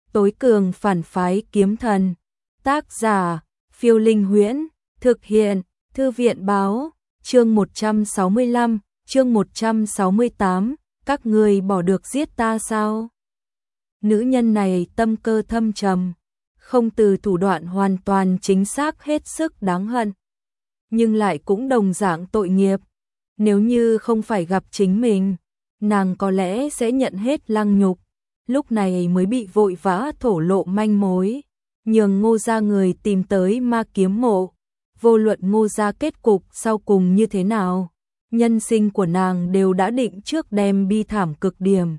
Tối cường phản phái kiếm thần. Tác giả, Phiêu Linh Huyễn. Thực hiện, Thư viện báo. Chương 165, chương 168. Các ngươi bỏ được giết ta sao? Nữ nhân này tâm cơ thâm trầm, không từ thủ đoạn hoàn toàn chính xác hết sức đáng hận, nhưng lại cũng đồng dạng tội nghiệp. Nếu như không phải gặp chính mình, nàng có lẽ sẽ nhận hết lăng nhục, lúc này mới bị vội vã thổ lộ manh mối, nhường Ngô gia người tìm tới ma kiếm mộ. Vô luận Ngô gia kết cục sau cùng như thế nào, nhân sinh của nàng đều đã định trước đem bi thảm cực điểm.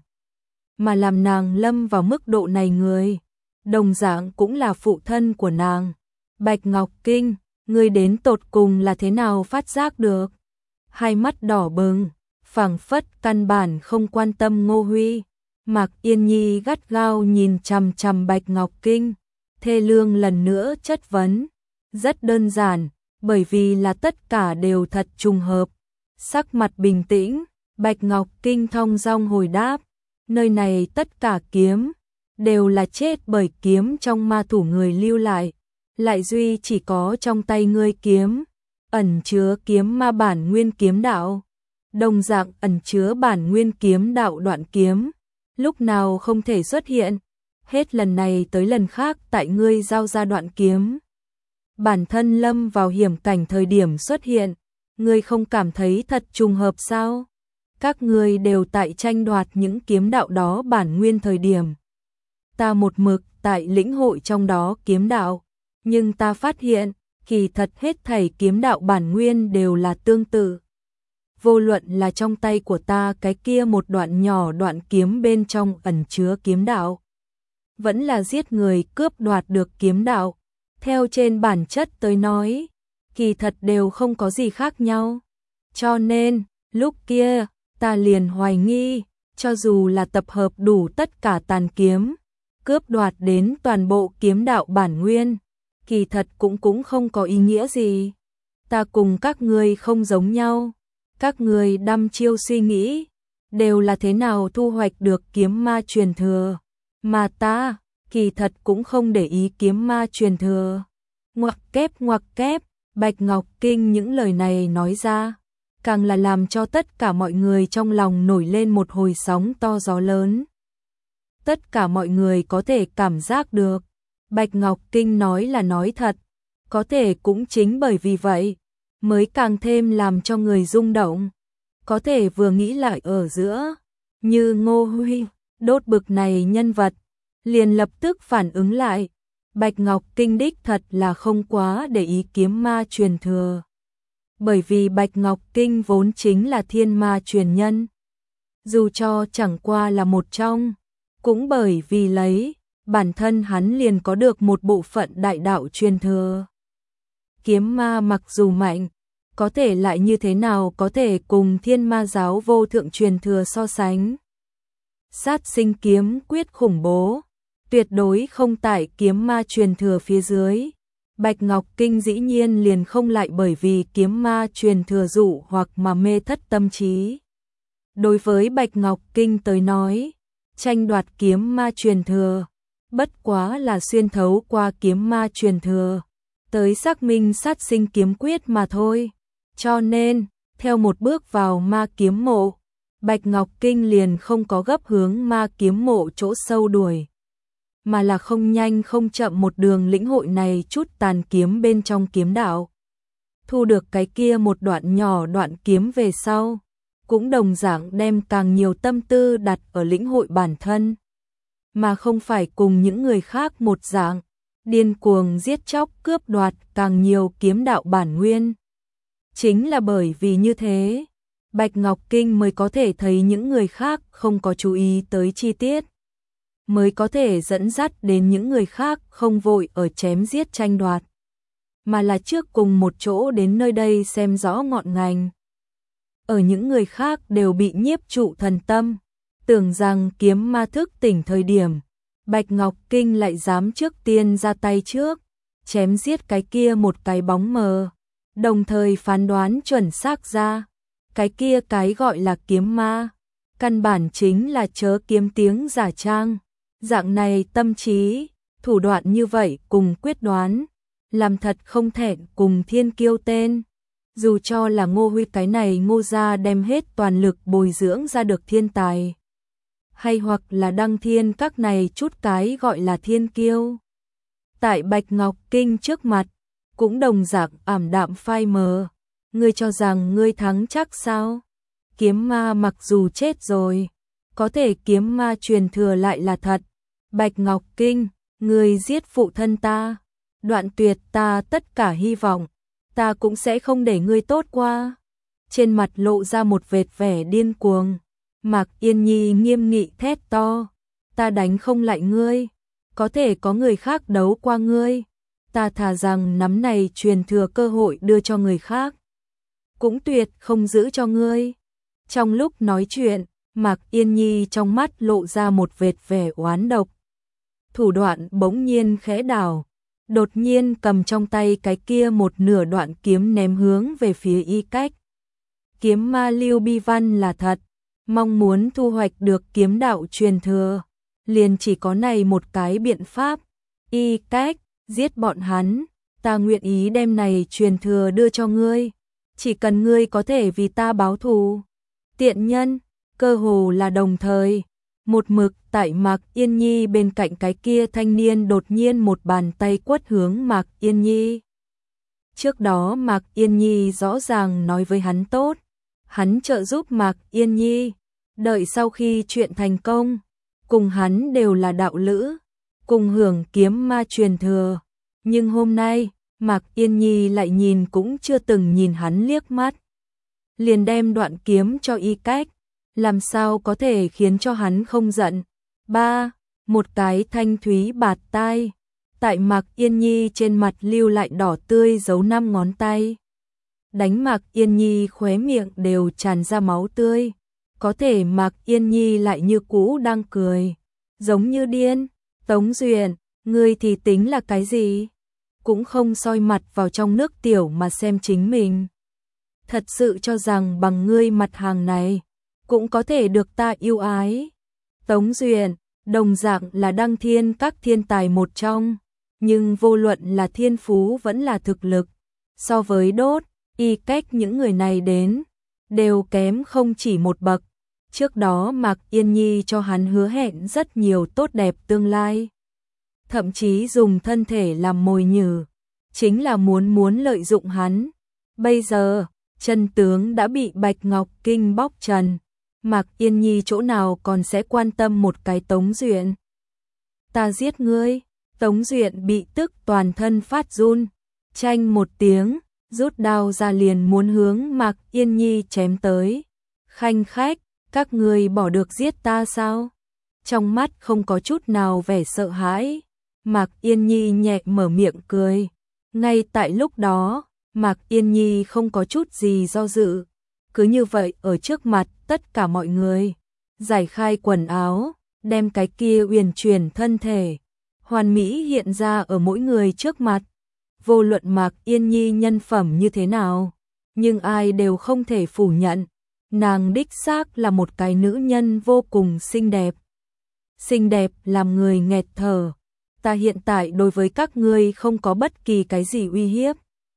Mà làm nàng lâm vào mức độ này người, đồng dạng cũng là phụ thân của nàng. Bạch Ngọc Kinh, ngươi đến tột cùng là thế nào phát giác được? Hai mắt đỏ bừng, phảng phất căn bản không quan tâm Ngô Huy. Mạc Yên Nhi gắt gao nhìn chằm chằm Bạch Ngọc Kinh, thê lương lần nữa chất vấn. Rất đơn giản, bởi vì là tất cả đều thật trùng hợp. Sắc mặt bình tĩnh, Bạch Ngọc Kinh thong dong hồi đáp, nơi này tất cả kiếm đều là chết bởi kiếm trong ma thủ người lưu lại duy chỉ có trong tay ngươi kiếm ẩn chứa kiếm ma bản nguyên kiếm đạo, đồng dạng ẩn chứa bản nguyên kiếm đạo đoạn kiếm, lúc nào không thể xuất hiện, hết lần này tới lần khác tại ngươi giao ra đoạn kiếm. Bản thân lâm vào hiểm cảnh thời điểm xuất hiện, ngươi không cảm thấy thật trùng hợp sao? Các ngươi đều tại tranh đoạt những kiếm đạo đó bản nguyên thời điểm. Ta một mực tại lĩnh hội trong đó kiếm đạo, nhưng ta phát hiện, kỳ thật hết thảy kiếm đạo bản nguyên đều là tương tự. Vô luận là trong tay của ta cái kia một đoạn nhỏ đoạn kiếm bên trong ẩn chứa kiếm đạo, vẫn là giết người cướp đoạt được kiếm đạo, theo trên bản chất tới nói, kỳ thật đều không có gì khác nhau. Cho nên, lúc kia, ta liền hoài nghi, cho dù là tập hợp đủ tất cả tàn kiếm, cướp đoạt đến toàn bộ kiếm đạo bản nguyên, kỳ thật cũng không có ý nghĩa gì. Ta cùng các ngươi không giống nhau, các ngươi đăm chiêu suy nghĩ, đều là thế nào thu hoạch được kiếm ma truyền thừa, mà ta, kỳ thật cũng không để ý kiếm ma truyền thừa. Ngoặc kép, Bạch Ngọc Kinh những lời này nói ra, càng là làm cho tất cả mọi người trong lòng nổi lên một hồi sóng to gió lớn. Tất cả mọi người có thể cảm giác được, Bạch Ngọc Kinh nói là nói thật, có thể cũng chính bởi vì vậy, mới càng thêm làm cho người rung động. Có thể vừa nghĩ lại ở giữa, như Ngô Huy, đốt bực này nhân vật, liền lập tức phản ứng lại. Bạch Ngọc Kinh đích thật là không quá để ý kiếm ma truyền thừa. Bởi vì Bạch Ngọc Kinh vốn chính là thiên ma truyền nhân. Dù cho chẳng qua là một trong, cũng bởi vì lấy, bản thân hắn liền có được một bộ phận đại đạo truyền thừa. Kiếm ma mặc dù mạnh, có thể lại như thế nào có thể cùng thiên ma giáo vô thượng truyền thừa so sánh. Sát sinh kiếm quyết khủng bố, tuyệt đối không tại kiếm ma truyền thừa phía dưới. Bạch Ngọc Kinh dĩ nhiên liền không lại bởi vì kiếm ma truyền thừa dụ hoặc mà mê thất tâm trí. Đối với Bạch Ngọc Kinh tới nói, tranh đoạt kiếm ma truyền thừa, bất quá là xuyên thấu qua kiếm ma truyền thừa, tới xác minh sát sinh kiếm quyết mà thôi. Cho nên, theo một bước vào ma kiếm mộ, Bạch Ngọc Kinh liền không có gấp hướng ma kiếm mộ chỗ sâu đuổi, mà là không nhanh không chậm một đường lĩnh hội này chút tàn kiếm bên trong kiếm đạo. Thu được cái kia một đoạn nhỏ đoạn kiếm về sau, cũng đồng dạng đem càng nhiều tâm tư đặt ở lĩnh hội bản thân, mà không phải cùng những người khác một dạng, điên cuồng giết chóc cướp đoạt càng nhiều kiếm đạo bản nguyên. Chính là bởi vì như thế, Bạch Ngọc Kinh mới có thể thấy những người khác không có chú ý tới chi tiết, mới có thể dẫn dắt đến những người khác không vội ở chém giết tranh đoạt, mà là trước cùng một chỗ đến nơi đây xem rõ ngọn ngành. Ở những người khác đều bị nhiếp trụ thần tâm, tưởng rằng kiếm ma thức tỉnh thời điểm, Bạch Ngọc Kinh lại dám trước tiên ra tay trước, chém giết cái kia một cái bóng mờ, đồng thời phán đoán chuẩn xác ra, cái kia cái gọi là kiếm ma, căn bản chính là chớ kiếm tiếng giả trang, Dạng này tâm trí, thủ đoạn như vậy cùng quyết đoán, làm thật không thẹn cùng thiên kiêu tên. Dù cho là Ngô Huy cái này Ngô gia đem hết toàn lực bồi dưỡng ra được thiên tài, hay hoặc là Đăng Thiên các này chút cái gọi là thiên kiêu, tại Bạch Ngọc Kinh trước mặt, cũng đồng dạng ảm đạm phai mờ. Ngươi cho rằng ngươi thắng chắc sao? Kiếm ma mặc dù chết rồi, có thể kiếm ma truyền thừa lại là thật. Bạch Ngọc Kinh, ngươi giết phụ thân ta, đoạn tuyệt ta tất cả hy vọng, ta cũng sẽ không để ngươi tốt qua. Trên mặt lộ ra một vệt vẻ điên cuồng, Mạc Yên Nhi nghiêm nghị thét to, ta đánh không lại ngươi, có thể có người khác đấu qua ngươi, ta thà rằng nắm này truyền thừa cơ hội đưa cho người khác, cũng tuyệt không giữ cho ngươi. Trong lúc nói chuyện, Mạc Yên Nhi trong mắt lộ ra một vệt vẻ oán độc. Thủ đoạn bỗng nhiên khẽ đảo, đột nhiên cầm trong tay cái kia một nửa đoạn kiếm ném hướng về phía Y Cách. Kiếm ma Lưu Bi Văn là thật, mong muốn thu hoạch được kiếm đạo truyền thừa, liền chỉ có này một cái biện pháp. Y Cách, giết bọn hắn, ta nguyện ý đem này truyền thừa đưa cho ngươi, chỉ cần ngươi có thể vì ta báo thù. Tiện nhân, cơ hồ là đồng thời, một mực tại Mạc Yên Nhi bên cạnh cái kia thanh niên đột nhiên một bàn tay quất hướng Mạc Yên Nhi. Trước đó Mạc Yên Nhi rõ ràng nói với hắn tốt, hắn trợ giúp Mạc Yên Nhi, đợi sau khi chuyện thành công, cùng hắn đều là đạo lữ, cùng hưởng kiếm ma truyền thừa. Nhưng hôm nay, Mạc Yên Nhi lại nhìn cũng chưa từng nhìn hắn liếc mắt, liền đem đoạn kiếm cho Y Cách, làm sao có thể khiến cho hắn không giận. Một cái thanh thúy bạt tai, tại Mạc Yên Nhi trên mặt lưu lại đỏ tươi dấu 5 ngón tay. Đánh Mạc Yên Nhi khóe miệng đều tràn ra máu tươi, có thể Mạc Yên Nhi lại như cũ đang cười, giống như điên. Tống Duyện, ngươi thì tính là cái gì? Cũng không soi mặt vào trong nước tiểu mà xem chính mình. Thật sự cho rằng bằng ngươi mặt hàng này, cũng có thể được ta yêu ái. Tống Duyện, đồng dạng là Đăng Thiên các thiên tài một trong, nhưng vô luận là thiên phú vẫn là thực lực, so với Đốt, Y Cách những người này đến, đều kém không chỉ một bậc. Trước đó Mạc Yên Nhi cho hắn hứa hẹn rất nhiều tốt đẹp tương lai, thậm chí dùng thân thể làm mồi nhử, chính là muốn lợi dụng hắn. Bây giờ, chân tướng đã bị Bạch Ngọc Kinh bóc trần, Mạc Yên Nhi chỗ nào còn sẽ quan tâm một cái Tống Duyện. Ta giết ngươi. Tống Duyện bị tức toàn thân phát run, chanh một tiếng, rút đao ra liền muốn hướng Mạc Yên Nhi chém tới. Khanh khách, các ngươi bỏ được giết ta sao? Trong mắt không có chút nào vẻ sợ hãi, Mạc Yên Nhi nhẹ mở miệng cười. Ngay tại lúc đó, Mạc Yên Nhi không có chút gì do dự, cứ như vậy ở trước mặt tất cả mọi người, giải khai quần áo, đem cái kia uyển chuyển thân thể, hoàn mỹ hiện ra ở mỗi người trước mặt. Vô luận Mạc Yên Nhi nhân phẩm như thế nào, nhưng ai đều không thể phủ nhận, nàng đích xác là một cái nữ nhân vô cùng xinh đẹp. Xinh đẹp làm người nghẹt thở. Ta hiện tại đối với các ngươi không có bất kỳ cái gì uy hiếp.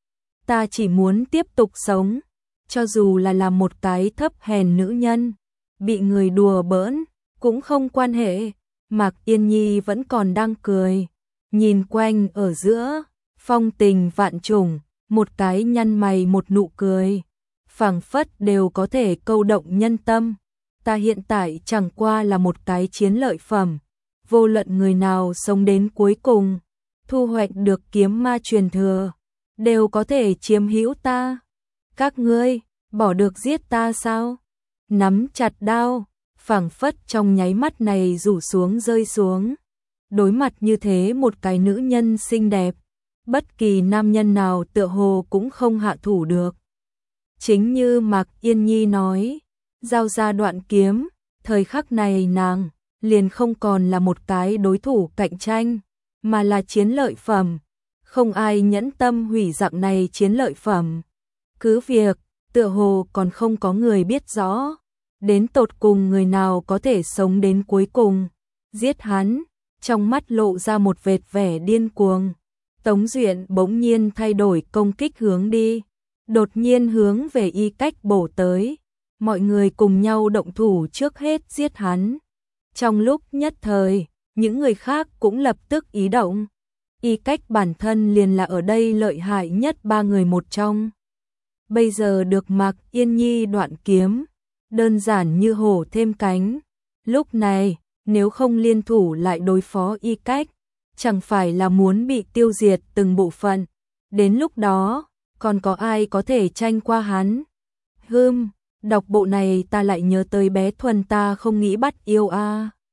Ta chỉ muốn tiếp tục sống, cho dù là làm một cái thấp hèn nữ nhân, bị người đùa bỡn, cũng không quan hệ. Mạc Yên Nhi vẫn còn đang cười, nhìn quanh ở giữa, phong tình vạn trùng, một cái nhăn mày một nụ cười, phảng phất đều có thể câu động nhân tâm. Ta hiện tại chẳng qua là một cái chiến lợi phẩm, vô luận người nào sống đến cuối cùng, thu hoạch được kiếm ma truyền thừa, đều có thể chiếm hữu ta. Các ngươi, bỏ được giết ta sao? Nắm chặt đao, phảng phất trong nháy mắt này rủ xuống rơi xuống. Đối mặt như thế một cái nữ nhân xinh đẹp, bất kỳ nam nhân nào tựa hồ cũng không hạ thủ được. Chính như Mạc Yên Nhi nói, giao ra đoạn kiếm, thời khắc này nàng liền không còn là một cái đối thủ cạnh tranh, mà là chiến lợi phẩm. Không ai nhẫn tâm hủy dạng này chiến lợi phẩm. Cứ việc, tựa hồ còn không có người biết rõ, đến tột cùng người nào có thể sống đến cuối cùng. Giết hắn, trong mắt lộ ra một vệt vẻ điên cuồng. Tống Duyện bỗng nhiên thay đổi công kích hướng đi, đột nhiên hướng về Y Cách bổ tới. Mọi người cùng nhau động thủ trước hết giết hắn. Trong lúc nhất thời, những người khác cũng lập tức ý động. Y Cách bản thân liền là ở đây lợi hại nhất ba người một trong. Bây giờ được Mạc Yên Nhi đoạn kiếm, đơn giản như hổ thêm cánh. Lúc này, nếu không liên thủ lại đối phó Y Cách, chẳng phải là muốn bị tiêu diệt từng bộ phận. Đến lúc đó, còn có ai có thể tranh qua hắn? Đọc bộ này ta lại nhớ tới bé Thuần ta không nghĩ bắt yêu a.